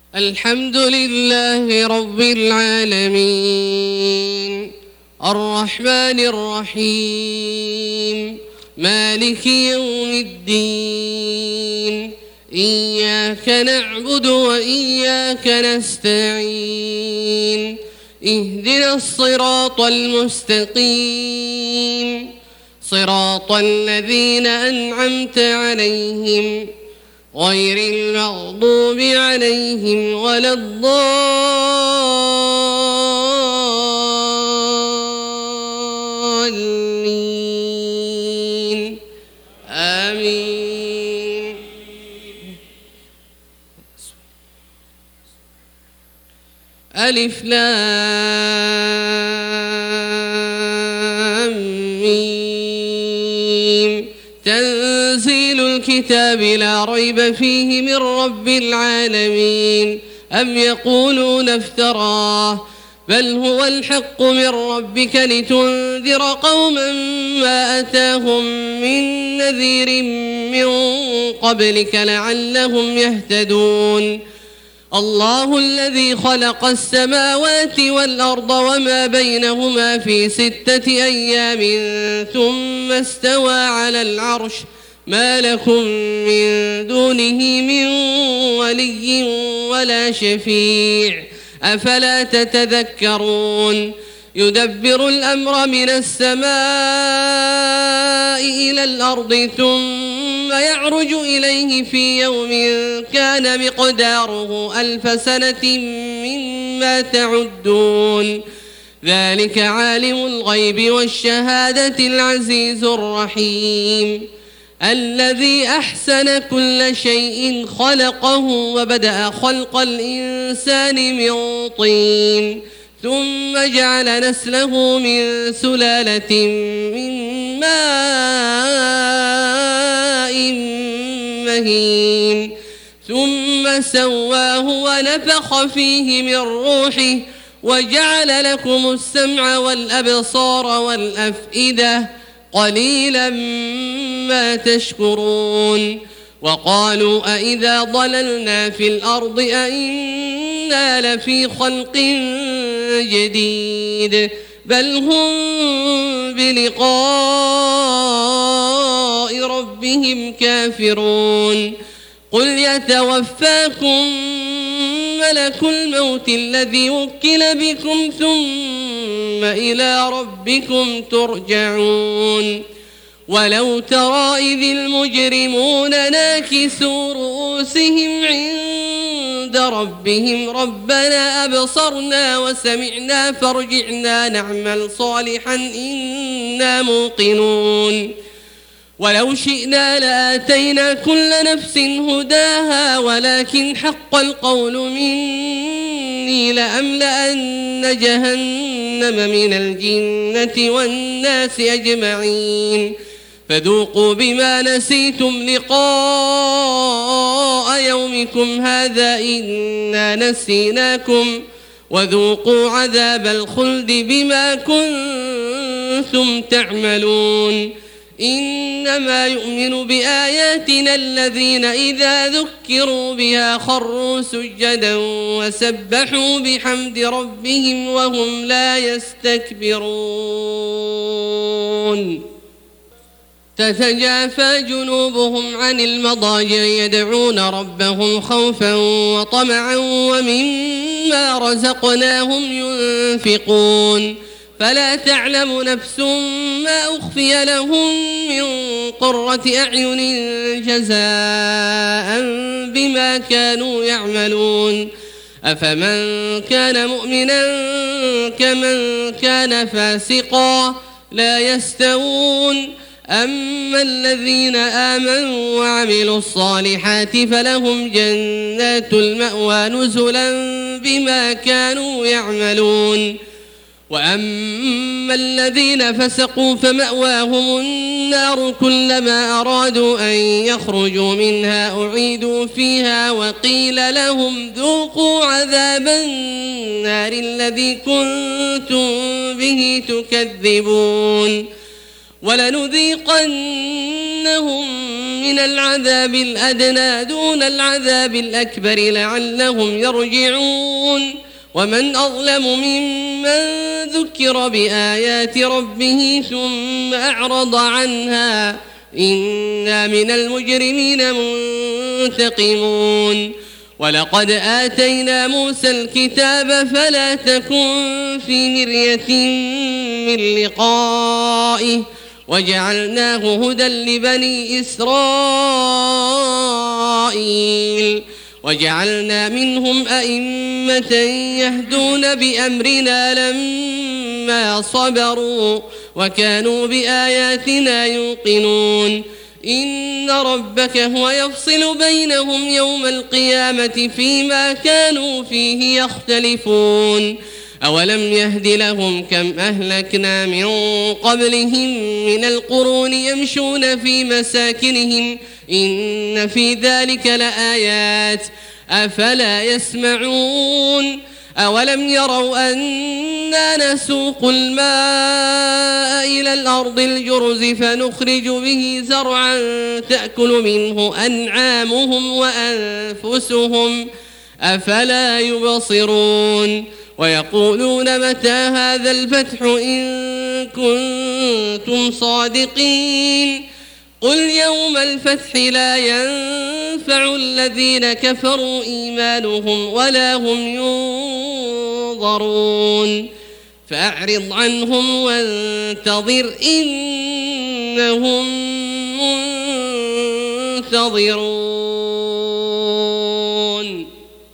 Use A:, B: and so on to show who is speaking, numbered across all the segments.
A: الحمد لله رب العالمين الرحمن الرحيم مالك يوم الدين إياك نعبد وإياك نستعين اهدنا الصراط المستقيم صراط الذين أنعمت عليهم غير المغضوب عليهم ولا الضالين آمين. ألف لام ميم تنزيل الكتاب لا ريب فيه من رب العالمين أم يقولون افتراه بل هو الحق من ربك لتنذر قوما ما أتاهم من نذير من قبلك لعلهم يهتدون. الله الذي خلق السماوات والأرض وما بينهما في 6 أيام ثم استوى على العرش ما لكم من دونه من ولي ولا شفيع أفلا تتذكرون. يدبر الأمر من السماء إلى الأرض ثم يعرج إليه في يوم كان مقداره 1000 سنة مما تعدون. ذلك عالم الغيب والشهادة العزيز الرحيم الذي أحسن كل شيء خلقه وبدأ خلق الإنسان من طين ثم جعل نسله من سلالة من ماء مهين ثم سواه ونفخ فيه من روحه وجعل لكم السمع والأبصار والأفئدة قليلا ما تشكرون. وقالوا أئذا ضللنا في الأرض أئنا لفي خلق جديد بل هم بلقاء ربهم كافرون. قل يتوفاكم ملك الموت الذي وكل بكم ثم إلى ربكم ترجعون. ولو ترى إذ المجرمون ناكسوا رؤوسهم عند ربهم ربنا أبصرنا وسمعنا فارجعنا نعمل صالحا إنا موقنون. ولو شئنا لآتينا كل نفس هداها ولكن حق القول مني لأملأن جهنم من الجنة والناس أجمعين فذوقوا بما نسيتم لقاء يومكم هذا إنا نسيناكم وذوقوا عذاب الخلد بما كنتم تعملون. إنما يؤمن بآياتنا الذين إذا ذكروا بها خروا سجدا وسبحوا بحمد ربهم وهم لا يستكبرون. تتجافى جنوبهم عن المضاجع يدعون ربهم خوفا وطمعا ومما رزقناهم ينفقون. فلا تعلم نفس ما أخفي لهم من قرة أعين جزاء بما كانوا يعملون. أفمن كان مؤمنا كمن كان فاسقا لا يستوون. أما الذين آمنوا وعملوا الصالحات فلهم جنات المأوى نزلا بما كانوا يعملون. وأما الذين فسقوا فمأواهم النار كلما أرادوا أن يخرجوا منها أعيدوا فيها وقيل لهم ذوقوا عذاب النار الذي كنتم به تكذبون. ولنذيقنهم من العذاب الأدنى دون العذاب الأكبر لعلهم يرجعون ومن أظلم ممن ذكر بآيات ربه ثم أعرض عنها إنا من المجرمين منتقمون ولقد آتينا موسى الكتاب فلا تكن في مرية من لقائه وجعلناه هدى لبني إسرائيل وجعلنا منهم أئمة يهدون بأمرنا لما صبروا وكانوا بآياتنا يوقنون إن ربك هو يفصل بينهم يوم القيامة فيما كانوا فيه يختلفون أولم يهد لهم كم أهلكنا من قبلهم من القرون يمشون في مساكنهم إن في ذلك لآيات أفلا يسمعون أولم يروا أنا نسوق الماء إلى الأرض الجرز فنخرج به زرعا تأكل منه أنعامهم وأنفسهم أفلا يبصرون ويقولون متى هذا الفتح إن كنتم صادقين قل يوم الفتح لا ينفع الذين كفروا إيمانهم ولا هم ينظرون فأعرض عنهم وانتظر إنهم منتظرون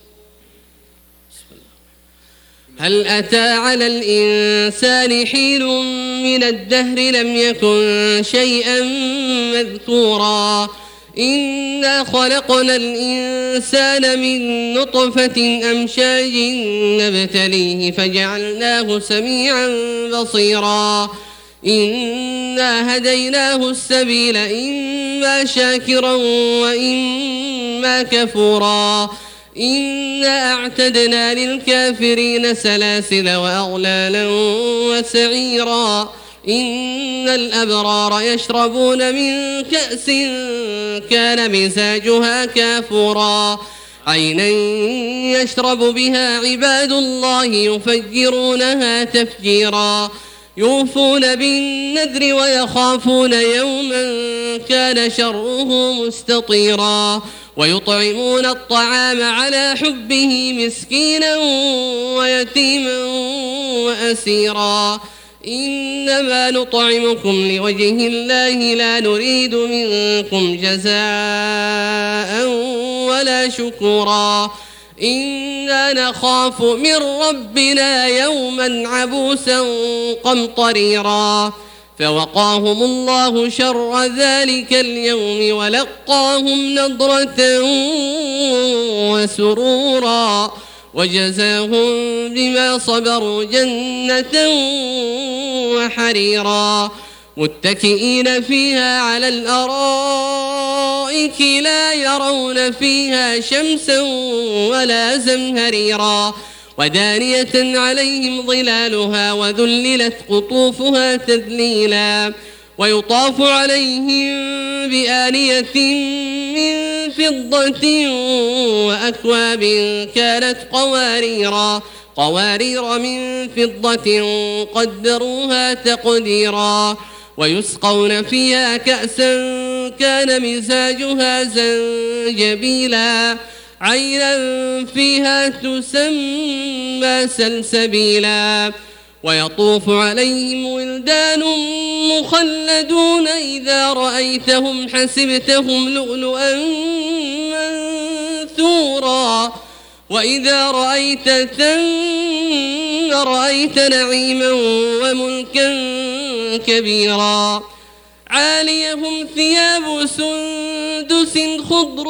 A: هل أتى على الإنسان حين من الدهر لم يكن شيئا مذكورا إنا خلقنا الإنسان من نطفة أمشاج نبتليه فجعلناه سميعا بصيرا إنا هديناه السبيل إما شاكرا وإما كفورا إنا أعتدنا للكافرين سلاسل وأغلالا وسعيرا إن الأبرار يشربون من كأس كان مزاجها كافورا عينا يشرب بها عباد الله يفجرونها تفجيرا يوفون بالنذر ويخافون يوما كان شره مستطيرا ويطعمون الطعام على حبه مسكينا ويتيما وأسيرا إنما نطعمكم لوجه الله لا نريد منكم جزاء ولا شكورا إنا نخاف من ربنا يوما عبوسا قمطريرا فوقاهم الله شر ذلك اليوم ولقاهم نضرة وسرورا وجزاهم بما صبروا جنة وحريرا متكئين فيها على الأرائك لا يرون فيها شمسا ولا زمهريرا ودانية عليهم ظلالها وذللت قطوفها تذليلا ويطاف عليهم بآنية من فضة وأكواب كانت قوارير من فضة قدروها تقديرا ويسقون فيها كأسا كان مزاجها زنجبيلا عينا فيها تسمى سلسبيلا ويطوف عليهم ولدان مخلدون إذا رأيتهم حسبتهم لؤلؤا منثورا وإذا رأيت ثم رأيت نعيما وملكا كبيرا عاليهم ثياب سندس خضر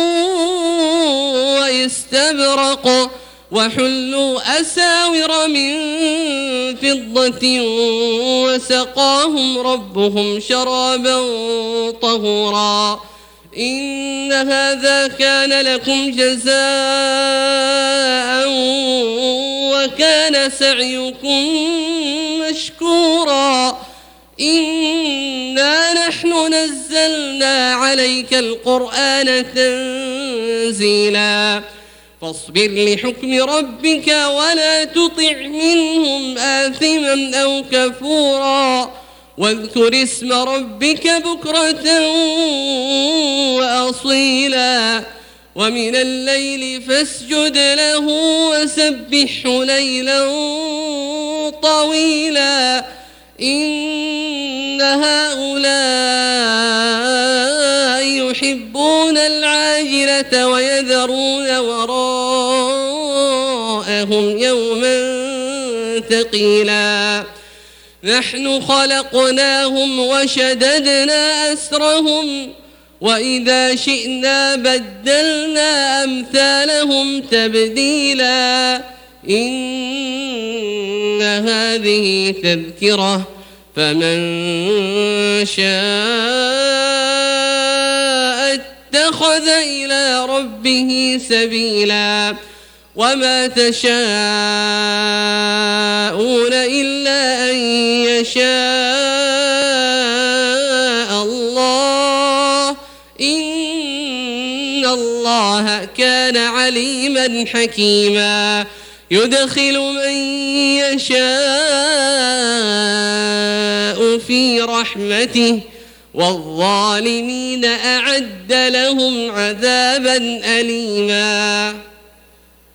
A: واستبرق وحلوا أساور من فضة وسقاهم ربهم شرابا طهورا إن هذا كان لكم جزاء وكان سعيكم مشكورا إنا نحن نزلنا عليك القرآن تنزيلا فاصبر لحكم ربك ولا تطع منهم آثما أو كفورا واذكر اسم ربك بكرة وأصيلا ومن الليل فاسجد له وسبحه ليلا طويلا إن هؤلاء يحبون العاجلة ويذرون وراءهم يوما ثقيلا نحن خلقناهم وشددنا أسرهم وإذا شئنا بدلنا أمثالهم تبديلا إن هذه تذكرة فمن شاء اتخذ إلى ربه سبيلا وما تشاءون إلا أن يشاء الله إن الله كان عليما حكيما يدخل من يشاء في رحمته والظالمين أعد لهم عذابا أليما